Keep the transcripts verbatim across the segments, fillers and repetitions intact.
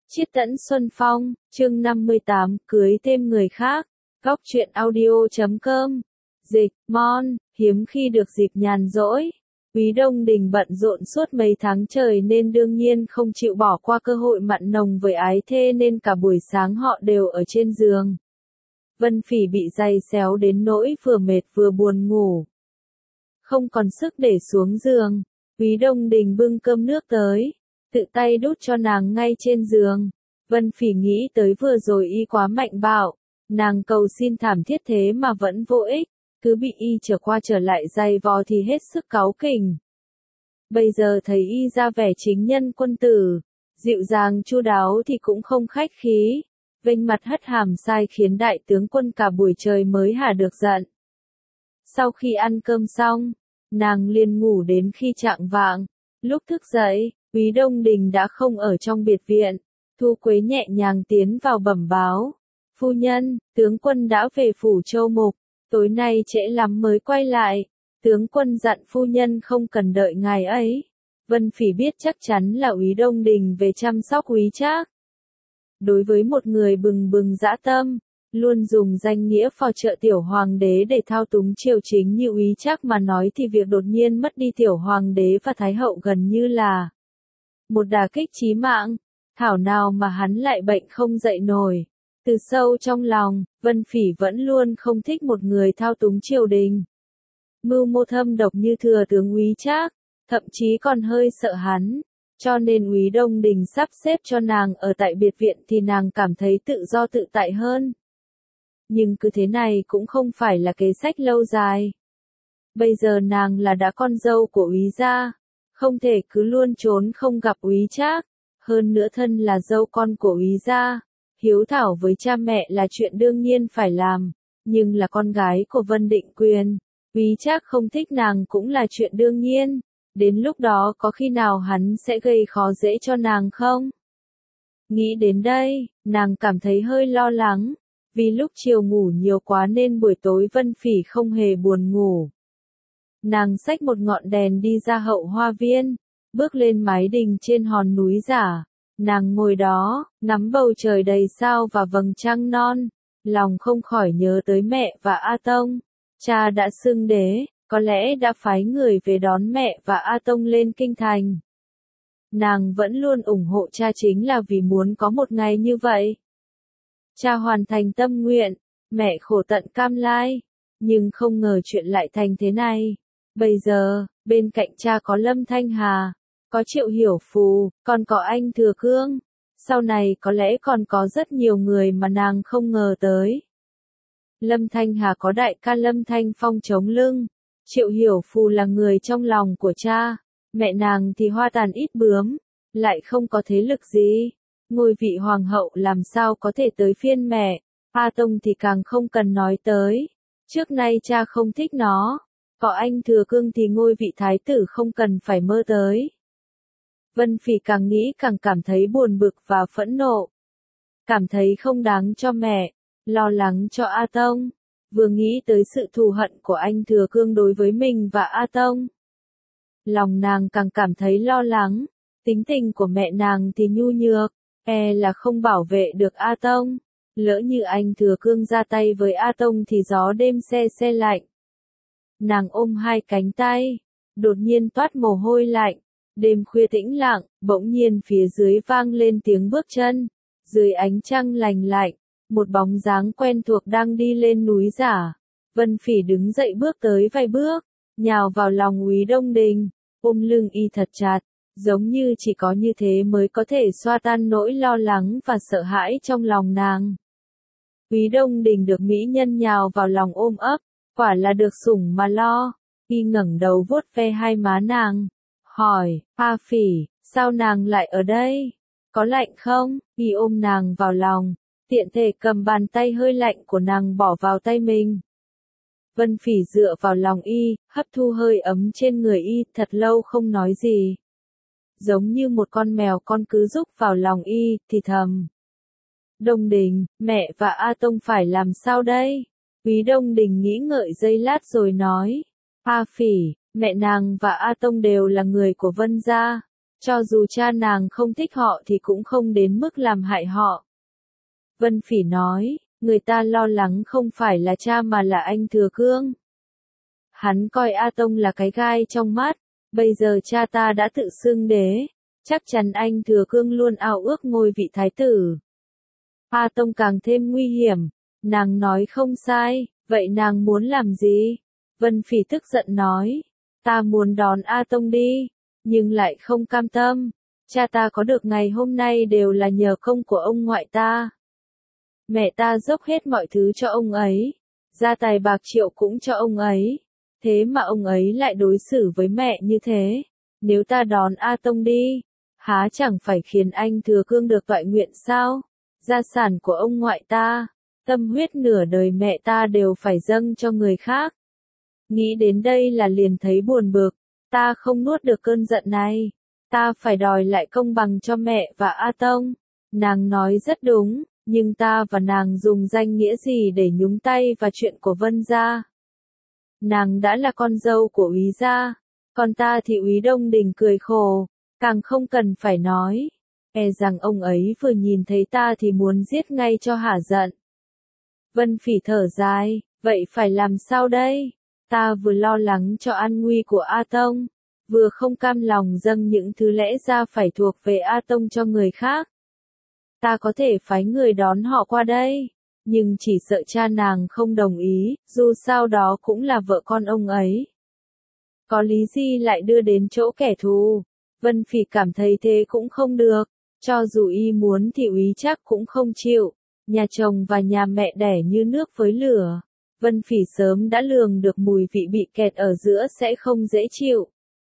Chiết Tẫn Xuân Phong, chương năm mươi tám, cưới thêm người khác. Góc truyện audio chấm com. Dịch, Mon, hiếm khi được dịp nhàn rỗi. Quý Đông Đình bận rộn suốt mấy tháng trời nên đương nhiên không chịu bỏ qua cơ hội mặn nồng với ái thê nên cả buổi sáng họ đều ở trên giường. Vân Phỉ bị giày xéo đến nỗi vừa mệt vừa buồn ngủ. Không còn sức để xuống giường, Quý Đông Đình bưng cơm nước tới, tự tay đút cho nàng ngay trên giường. Vân Phỉ nghĩ tới vừa rồi y quá mạnh bạo, nàng cầu xin thảm thiết thế mà vẫn vô ích, cứ bị y trở qua trở lại giày vò thì hết sức cáu kỉnh. Bây giờ thấy y ra vẻ chính nhân quân tử, dịu dàng chu đáo thì cũng không khách khí, vênh mặt hất hàm sai khiến đại tướng quân cả buổi trời mới hả được giận. Sau khi ăn cơm xong, nàng liền ngủ đến khi chạng vạng. Lúc thức dậy, Quý Đông Đình đã không ở trong biệt viện. Thu Quế nhẹ nhàng tiến vào bẩm báo. Phu nhân, tướng quân đã về phủ Châu Mục, tối nay trễ lắm mới quay lại. Tướng quân dặn phu nhân không cần đợi ngài ấy. Vân Phỉ biết chắc chắn là Quý Đông Đình về chăm sóc Quý Trác. Đối với một người bừng bừng dã tâm, luôn dùng danh nghĩa phò trợ tiểu hoàng đế để thao túng triều chính như Quý Trác mà nói thì việc đột nhiên mất đi tiểu hoàng đế và thái hậu gần như là một đả kích chí mạng. Thảo nào mà hắn lại bệnh không dậy nổi. Từ sâu trong lòng, Vân Phỉ vẫn luôn không thích một người thao túng triều đình. Mưu mô thâm độc như thừa tướng Quý Trác, thậm chí còn hơi sợ hắn. Cho nên Quý Đông Đình sắp xếp cho nàng ở tại biệt viện thì nàng cảm thấy tự do tự tại hơn. Nhưng cứ thế này cũng không phải là kế sách lâu dài. Bây giờ nàng là đã con dâu của Quý gia, không thể cứ luôn trốn không gặp Quý Trác. Hơn nữa thân là dâu con của Quý gia, hiếu thảo với cha mẹ là chuyện đương nhiên phải làm, nhưng là con gái của Vân Định Quyền, Quý Trác không thích nàng cũng là chuyện đương nhiên. Đến lúc đó có khi nào hắn sẽ gây khó dễ cho nàng không? Nghĩ đến đây, nàng cảm thấy hơi lo lắng, vì lúc chiều ngủ nhiều quá nên buổi tối Vân Phỉ không hề buồn ngủ. Nàng xách một ngọn đèn đi ra hậu hoa viên, bước lên mái đình trên hòn núi giả. Nàng ngồi đó, ngắm bầu trời đầy sao và vầng trăng non, lòng không khỏi nhớ tới mẹ và A Tông. Cha đã xưng đế, có lẽ đã phái người về đón mẹ và A Tông lên kinh thành. Nàng vẫn luôn ủng hộ cha chính là vì muốn có một ngày như vậy. Cha hoàn thành tâm nguyện, mẹ khổ tận cam lai, nhưng không ngờ chuyện lại thành thế này. Bây giờ, bên cạnh cha có Lâm Thanh Hà, có Triệu Hiểu Phù, còn có anh Thừa Cương. Sau này có lẽ còn có rất nhiều người mà nàng không ngờ tới. Lâm Thanh Hà có đại ca Lâm Thanh Phong chống lưng. Triệu Hiểu Phù là người trong lòng của cha. Mẹ nàng thì hoa tàn ít bướm, lại không có thế lực gì. Ngôi vị hoàng hậu làm sao có thể tới phiên mẹ. A Tông thì càng không cần nói tới. Trước nay cha không thích nó. Có anh Thừa Cương thì ngôi vị thái tử không cần phải mơ tới. Vân Phỉ càng nghĩ càng cảm thấy buồn bực và phẫn nộ. Cảm thấy không đáng cho mẹ, lo lắng cho A Tông. Vừa nghĩ tới sự thù hận của anh Thừa Cương đối với mình và A Tông. Lòng nàng càng cảm thấy lo lắng, tính tình của mẹ nàng thì nhu nhược, e là không bảo vệ được A Tông. Lỡ như anh Thừa Cương ra tay với A Tông thì gió đêm se se lạnh. Nàng ôm hai cánh tay, đột nhiên toát mồ hôi lạnh. Đêm khuya tĩnh lặng, bỗng nhiên phía dưới vang lên tiếng bước chân. Dưới ánh trăng lành lạnh, một bóng dáng quen thuộc đang đi lên núi giả. Vân Phỉ đứng dậy bước tới vài bước, nhào vào lòng Quý Đông Đình, ôm lưng y thật chặt, giống như chỉ có như thế mới có thể xoa tan nỗi lo lắng và sợ hãi trong lòng nàng. Quý Đông Đình được mỹ nhân nhào vào lòng ôm ấp, quả là được sủng mà lo. Y ngẩng đầu vuốt ve hai má nàng, hỏi, A Phỉ, sao nàng lại ở đây? Có lạnh không? Y ôm nàng vào lòng, tiện thể cầm bàn tay hơi lạnh của nàng bỏ vào tay mình. Vân Phỉ dựa vào lòng y, hấp thu hơi ấm trên người y, thật lâu không nói gì. Giống như một con mèo con cứ rúc vào lòng y, thì thầm. Đông Đình, mẹ và A Tông phải làm sao đây? Quý Đông Đình nghĩ ngợi giây lát rồi nói. A Phỉ, mẹ nàng và A Tông đều là người của Vân gia. Cho dù cha nàng không thích họ thì cũng không đến mức làm hại họ. Vân Phỉ nói, người ta lo lắng không phải là cha mà là anh Thừa Cương. Hắn coi A Tông là cái gai trong mắt, bây giờ cha ta đã tự xưng đế, chắc chắn anh Thừa Cương luôn ao ước ngôi vị thái tử. A Tông càng thêm nguy hiểm, nàng nói không sai, vậy nàng muốn làm gì? Vân Phỉ tức giận nói, ta muốn đón A Tông đi, nhưng lại không cam tâm, cha ta có được ngày hôm nay đều là nhờ công của ông ngoại ta. Mẹ ta dốc hết mọi thứ cho ông ấy, gia tài bạc triệu cũng cho ông ấy, thế mà ông ấy lại đối xử với mẹ như thế, nếu ta đón A Tông đi, há chẳng phải khiến anh Thừa Cương được toại nguyện sao? Gia sản của ông ngoại ta, tâm huyết nửa đời mẹ ta đều phải dâng cho người khác. Nghĩ đến đây là liền thấy buồn bực, ta không nuốt được cơn giận này, ta phải đòi lại công bằng cho mẹ và A Tông. Nàng nói rất đúng, nhưng ta và nàng dùng danh nghĩa gì để nhúng tay vào chuyện của Vân gia? Nàng đã là con dâu của Úy gia, còn ta thì Úy Đông Đình cười khổ, càng không cần phải nói, e rằng ông ấy vừa nhìn thấy ta thì muốn giết ngay cho hả giận. Vân Phỉ thở dài, vậy phải làm sao đây? Ta vừa lo lắng cho an nguy của A Tông, vừa không cam lòng dâng những thứ lẽ ra phải thuộc về A Tông cho người khác. Ta có thể phái người đón họ qua đây, nhưng chỉ sợ cha nàng không đồng ý, dù sao đó cũng là vợ con ông ấy. Có lý gì lại đưa đến chỗ kẻ thù? Vân Phỉ cảm thấy thế cũng không được, cho dù y muốn thì Úy chắc cũng không chịu, nhà chồng và nhà mẹ đẻ như nước với lửa. Vân Phỉ sớm đã lường được mùi vị bị kẹt ở giữa sẽ không dễ chịu.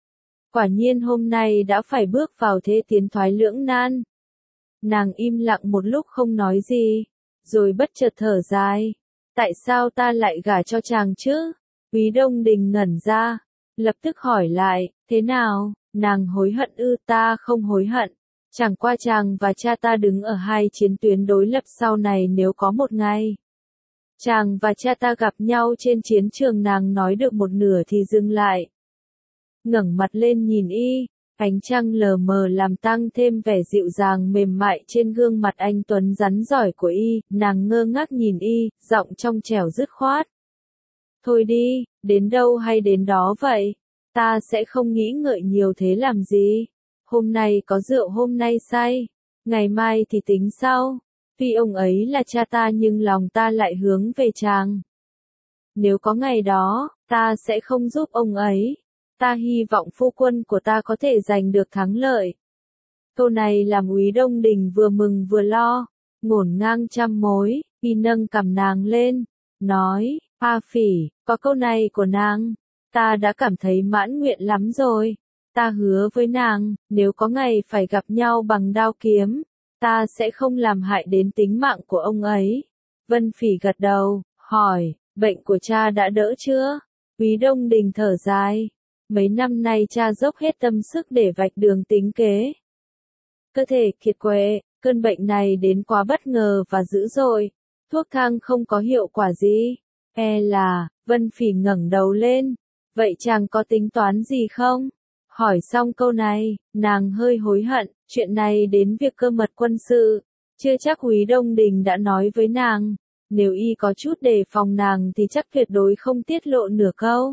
Quả nhiên hôm nay đã phải bước vào thế tiến thoái lưỡng nan. Nàng im lặng một lúc không nói gì, rồi bất chợt thở dài. Tại sao ta lại gả cho chàng chứ? Úy Đông Đình ngẩn ra, lập tức hỏi lại, thế nào? Nàng hối hận ư? Ta không hối hận. Chẳng qua chàng và cha ta đứng ở hai chiến tuyến đối lập sau này, nếu có một ngày chàng và cha ta gặp nhau trên chiến trường, nàng nói được một nửa thì dừng lại. Ngẩng mặt lên nhìn y, ánh trăng lờ mờ làm tăng thêm vẻ dịu dàng mềm mại trên gương mặt anh tuấn rắn giỏi của y, nàng ngơ ngác nhìn y, giọng trong trẻo dứt khoát. Thôi đi, đến đâu hay đến đó vậy, ta sẽ không nghĩ ngợi nhiều thế làm gì. Hôm nay có rượu hôm nay say, ngày mai thì tính sau. Tuy ông ấy là cha ta nhưng lòng ta lại hướng về chàng. Nếu có ngày đó, ta sẽ không giúp ông ấy. Ta hy vọng phu quân của ta có thể giành được thắng lợi. Câu này làm Úy Đông Đình vừa mừng vừa lo, ngổn ngang trăm mối, y nâng cằm nàng lên, nói, A Phỉ, có câu này của nàng, ta đã cảm thấy mãn nguyện lắm rồi. Ta hứa với nàng, nếu có ngày phải gặp nhau bằng đao kiếm, ta sẽ không làm hại đến tính mạng của ông ấy. Vân Phỉ gật đầu, hỏi, bệnh của cha đã đỡ chưa? Úy Đông Đình thở dài, mấy năm nay cha dốc hết tâm sức để vạch đường tính kế. Cơ thể kiệt quệ, cơn bệnh này đến quá bất ngờ và dữ dội, thuốc thang không có hiệu quả gì. E là, Vân Phỉ ngẩng đầu lên, vậy chàng có tính toán gì không? Hỏi xong câu này, nàng hơi hối hận, chuyện này đến việc cơ mật quân sự, chưa chắc Úy Đông Đình đã nói với nàng, nếu y có chút đề phòng nàng thì chắc tuyệt đối không tiết lộ nửa câu.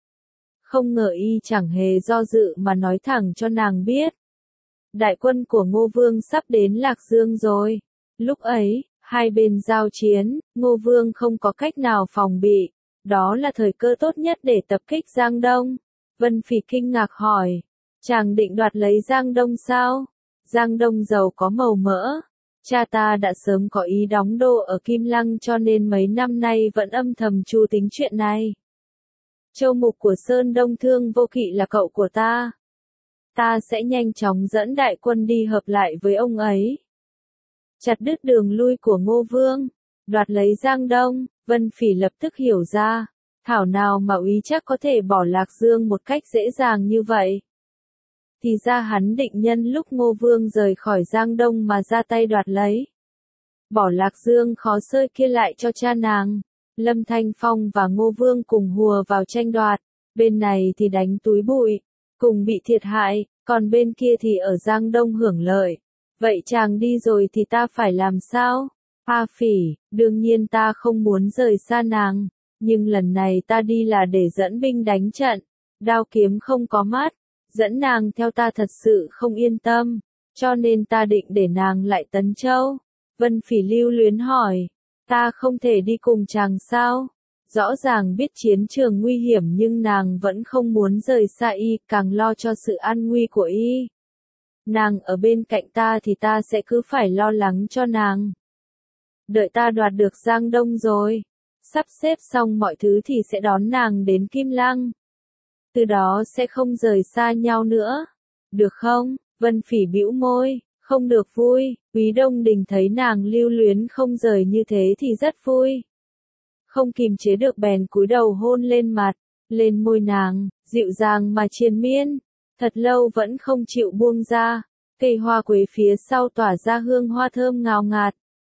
Không ngờ y chẳng hề do dự mà nói thẳng cho nàng biết. Đại quân của Ngô Vương sắp đến Lạc Dương rồi. Lúc ấy, hai bên giao chiến, Ngô Vương không có cách nào phòng bị, đó là thời cơ tốt nhất để tập kích Giang Đông. Vân Phỉ kinh ngạc hỏi, chàng định đoạt lấy Giang Đông sao? Giang Đông giàu có màu mỡ, cha ta đã sớm có ý đóng đô ở Kim Lăng cho nên mấy năm nay vẫn âm thầm chu tính chuyện này. Châu mục của Sơn Đông Thương Vô Kỵ là cậu của ta. Ta sẽ nhanh chóng dẫn đại quân đi hợp lại với ông ấy. Chặt đứt đường lui của Ngô Vương, đoạt lấy Giang Đông. Vân Phỉ lập tức hiểu ra, thảo nào mà Úy chắc có thể bỏ Lạc Dương một cách dễ dàng như vậy. Thì ra hắn định nhân lúc Ngô Vương rời khỏi Giang Đông mà ra tay đoạt lấy. Bỏ Lạc Dương khó xơi kia lại cho cha nàng. Lâm Thanh Phong và Ngô Vương cùng hùa vào tranh đoạt, bên này thì đánh túi bụi, cùng bị thiệt hại, còn bên kia thì ở Giang Đông hưởng lợi. Vậy chàng đi rồi thì ta phải làm sao? A Phỉ, đương nhiên ta không muốn rời xa nàng, nhưng lần này ta đi là để dẫn binh đánh trận, đao kiếm không có mắt, dẫn nàng theo ta thật sự không yên tâm, cho nên ta định để nàng lại Tấn Châu. Vân Phỉ lưu luyến hỏi, ta không thể đi cùng chàng sao? Rõ ràng biết chiến trường nguy hiểm nhưng nàng vẫn không muốn rời xa y, càng lo cho sự an nguy của y. Nàng ở bên cạnh ta thì ta sẽ cứ phải lo lắng cho nàng. Đợi ta đoạt được Giang Đông rồi, sắp xếp xong mọi thứ thì sẽ đón nàng đến Kim Lăng. Từ đó sẽ không rời xa nhau nữa. Được không? Vân Phỉ bĩu môi, không được vui. Úy Đông Đình thấy nàng lưu luyến không rời như thế thì rất vui. Không kìm chế được bèn cúi đầu hôn lên mặt, lên môi nàng, dịu dàng mà triền miên. Thật lâu vẫn không chịu buông ra, cây hoa quế phía sau tỏa ra hương hoa thơm ngào ngạt.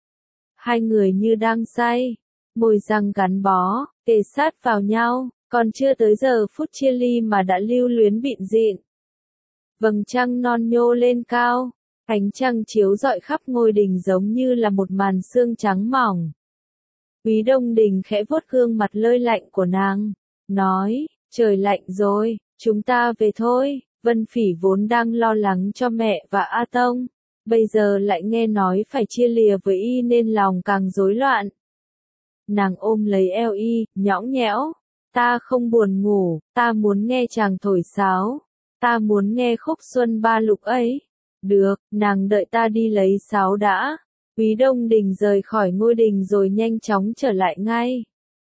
Hai người như đang say, môi răng gắn bó, kề sát vào nhau, còn chưa tới giờ phút chia ly mà đã lưu luyến bịn dịn. Vầng trăng non nhô lên cao, ánh trăng chiếu rọi khắp ngôi đình giống như là một màn sương trắng mỏng. Úy Đông Đình khẽ vuốt gương mặt lơi lạnh của nàng, nói, trời lạnh rồi, chúng ta về thôi. Vân Phỉ vốn đang lo lắng cho mẹ và A Tông, bây giờ lại nghe nói phải chia lìa với y nên lòng càng rối loạn. Nàng ôm lấy eo y, nhõng nhẽo, ta không buồn ngủ, ta muốn nghe chàng thổi sáo, ta muốn nghe khúc Xuân Ba Lục ấy. Được, nàng đợi ta đi lấy sáo đã. Úy Đông Đình rời khỏi ngôi đình rồi nhanh chóng trở lại ngay.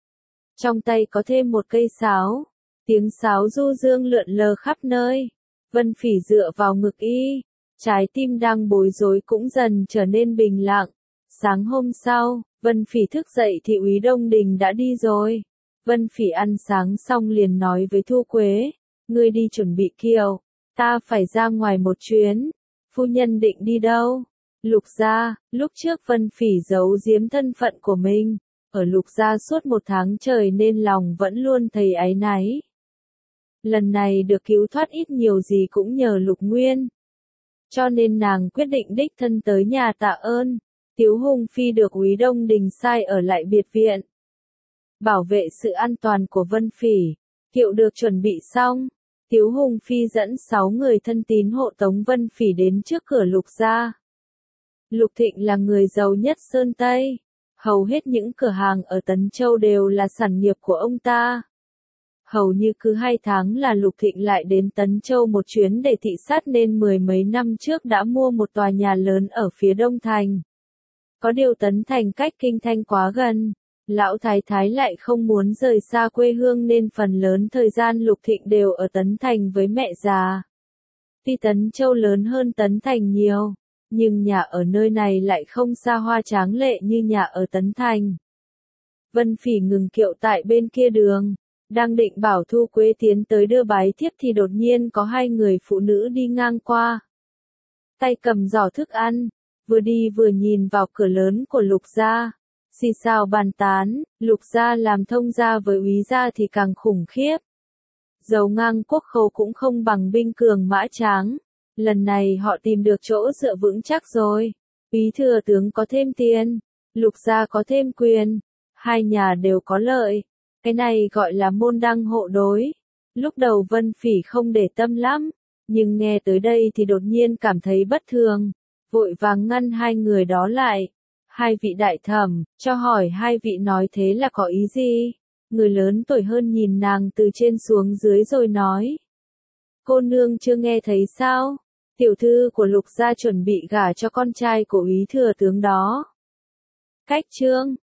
Trong tay có thêm một cây sáo, tiếng sáo du dương lượn lờ khắp nơi. Vân Phỉ dựa vào ngực y, trái tim đang bối rối cũng dần trở nên bình lặng. Sáng hôm sau, Vân Phỉ thức dậy thì Úy Đông Đình đã đi rồi. Vân Phỉ ăn sáng xong liền nói với Thu Quế, ngươi đi chuẩn bị kiệu, ta phải ra ngoài một chuyến. Phu nhân định đi đâu? Lục gia. Lúc trước Vân Phỉ giấu giếm thân phận của mình, ở Lục gia suốt một tháng trời nên lòng vẫn luôn thấy áy náy. Lần này được cứu thoát ít nhiều gì cũng nhờ Lục Nguyên. Cho nên nàng quyết định đích thân tới nhà tạ ơn. Tiếu Hùng Phi được Úy Đông Đình sai ở lại biệt viện, bảo vệ sự an toàn của Vân Phỉ. Kiệu được chuẩn bị xong, Tiếu Hùng Phi dẫn sáu người thân tín hộ tống Vân Phỉ đến trước cửa Lục gia. Lục Thịnh là người giàu nhất Sơn Tây, hầu hết những cửa hàng ở Tấn Châu đều là sản nghiệp của ông ta. Hầu như cứ hai tháng là Lục Thịnh lại đến Tấn Châu một chuyến để thị sát nên mười mấy năm trước đã mua một tòa nhà lớn ở phía Đông Thành. Có điều Tấn Thành cách Kinh Thanh quá gần, lão thái thái lại không muốn rời xa quê hương nên phần lớn thời gian Lục Thịnh đều ở Tấn Thành với mẹ già. Tuy Tấn Châu lớn hơn Tấn Thành nhiều, nhưng nhà ở nơi này lại không xa hoa tráng lệ như nhà ở Tấn Thành. Vân Phỉ ngừng kiệu tại bên kia đường, đang định bảo Thu Quế tiến tới đưa bái thiếp thì đột nhiên có hai người phụ nữ đi ngang qua. Tay cầm giỏ thức ăn, vừa đi vừa nhìn vào cửa lớn của Lục gia, xì xào bàn tán. Lục gia làm thông gia với Úy gia thì càng khủng khiếp. Dầu ngang quốc khố cũng không bằng binh cường mã tráng. Lần này họ tìm được chỗ dựa vững chắc rồi. Úy thừa tướng có thêm tiền, Lục gia có thêm quyền, hai nhà đều có lợi. Cái này gọi là môn đăng hộ đối. Lúc đầu Vân Phỉ không để tâm lắm, nhưng nghe tới đây thì đột nhiên cảm thấy bất thường, vội vàng ngăn hai người đó lại. Hai vị đại thẩm, cho hỏi hai vị nói thế là có ý gì? Người lớn tuổi hơn nhìn nàng từ trên xuống dưới rồi nói. Cô nương chưa nghe thấy sao? Tiểu thư của Lục gia chuẩn bị gả cho con trai của Úy thừa tướng đó. Cách chương